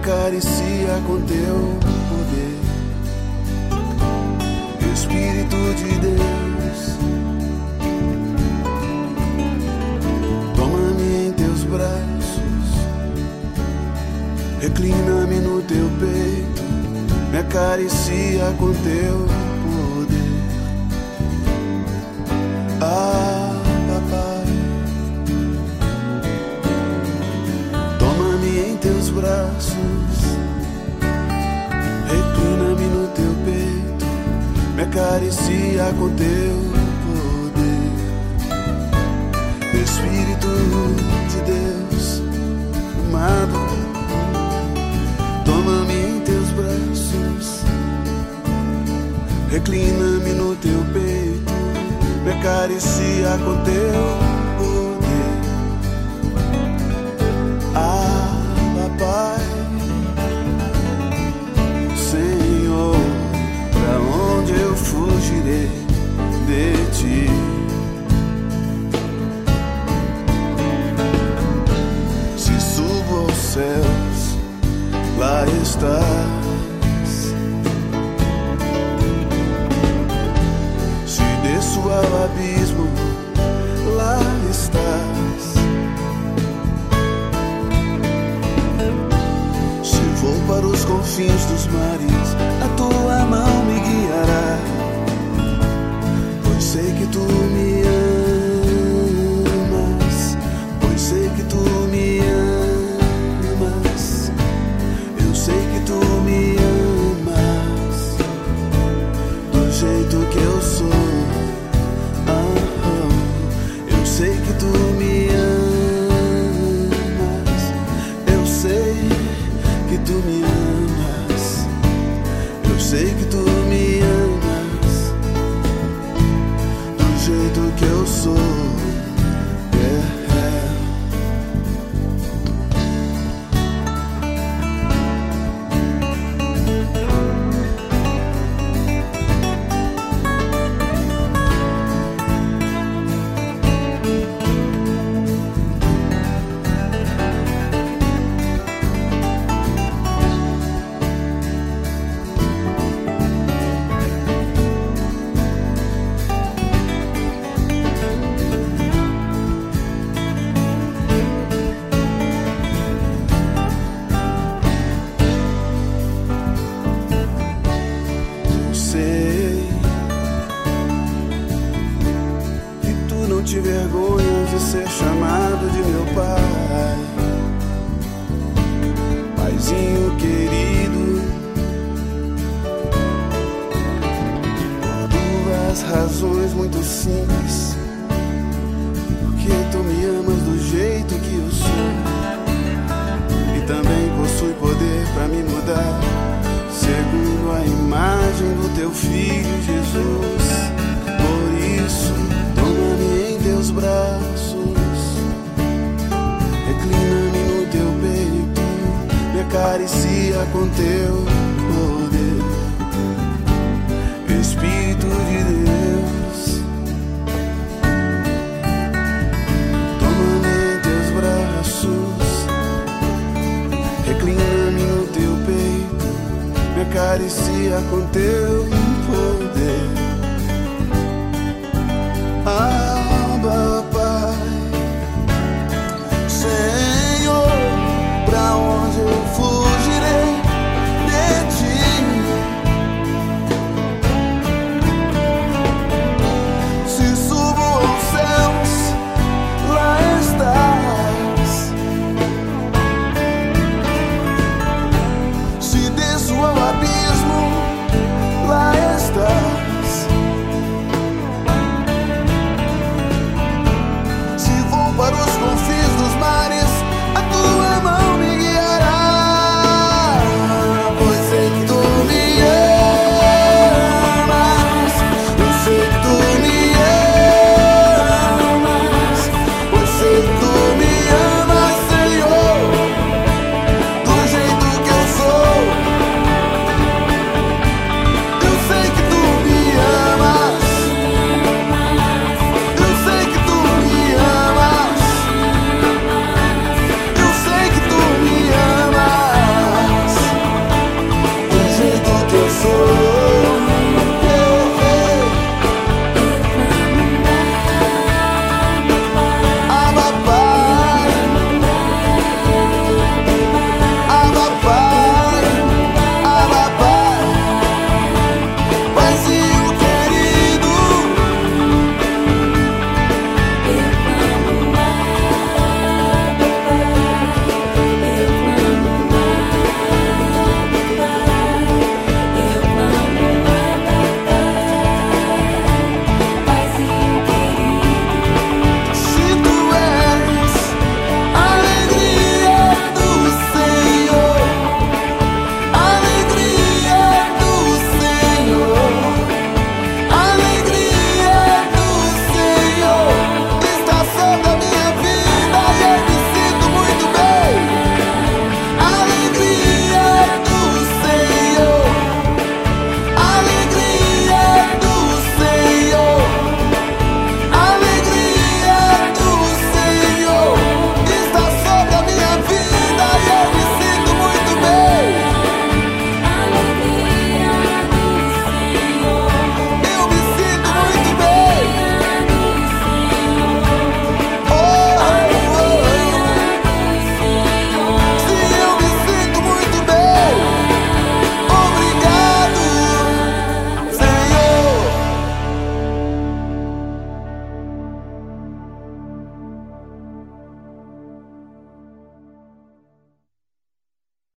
acaricia com teu poder. Espírito de Deus, toma-me em teus braços, reclina-me no teu peito, me acaricia com teu poder. Ah, papai, toma-me em teus braços, reclina-me no teu peito, me acaricia com teu poder. Espírito de Deus, amado, toma-me em teus braços, reclina-me no teu peito, me acaricia com teu poder. Ah, papai, Senhor, pra onde eu fugirei de ti? Se subo aos céus, lá estás. Se desço ao abismo, lá estás. Se vou para os confins dos mares, a tua mão me guiará, pois sei que tu me amas, pois sei que tu me amas, eu sei que tu me amas, do jeito que eu sou. Eu sei que tu me amas, eu sei que tu me amas, eu sei que tu me amas, do jeito que eu sou. Te vergonhas de ser chamado de meu pai, paizinho querido, por duas razões muito simples. Porque tu me amas do jeito que eu sou, e também possui poder pra me mudar, segundo a imagem do teu filho Jesus. Por isso, toma-me em teus braços, reclina-me no teu peito, me acaricia com teu poder. Espírito de Deus, toma-me em teus braços, reclina-me no teu peito, me acaricia com teu poder.